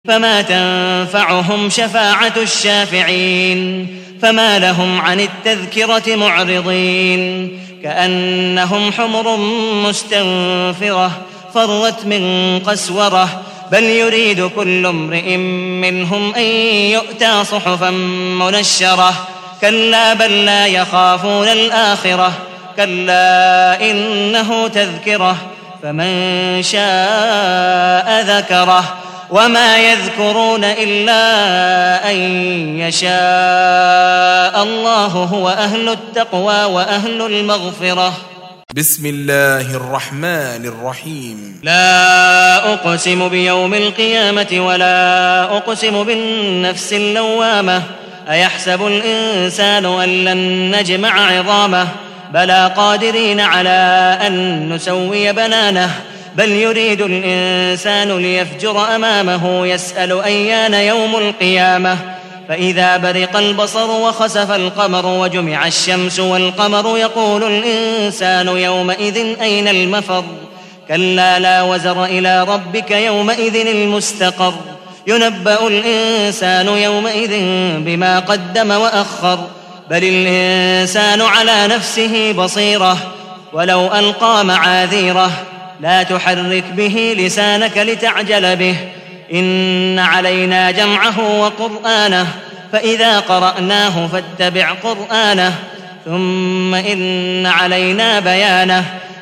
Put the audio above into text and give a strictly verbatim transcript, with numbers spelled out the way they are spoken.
فما تنفعهم شفاعة الشافعين فما لهم عن التذكرة معرضين كأنهم حمر مستنفرة فرت من قسورة بل يريد كل امرئ منهم أن يؤتى صحفا منشرة كلا بل لا يخافون الآخرة كلا إنه تذكرة فمن شاء ذكره وما يذكرون إلا أن يشاء الله هو أهل التقوى وأهل المغفرة. بسم الله الرحمن الرحيم. لا أقسم بيوم القيامة ولا أقسم بالنفس اللوامة أيحسب الإنسان أن لن نجمع عظامه بلى قادرين على أن نسوي بنانه بل يريد الإنسان ليفجر أمامه يسأل أيان يوم القيامة فإذا برق البصر وخسف القمر وجمع الشمس والقمر يقول الإنسان يومئذ أين المفر كلا لا وزر إلى ربك يومئذ المستقر ينبأ الإنسان يومئذ بما قدم وأخر بل الإنسان على نفسه بصيرة ولو ألقى معاذيره لا تحرك به لسانك لتعجل به إن علينا جمعه وقرآنه فإذا قرأناه فاتبع قرآنه ثم إن علينا بيانه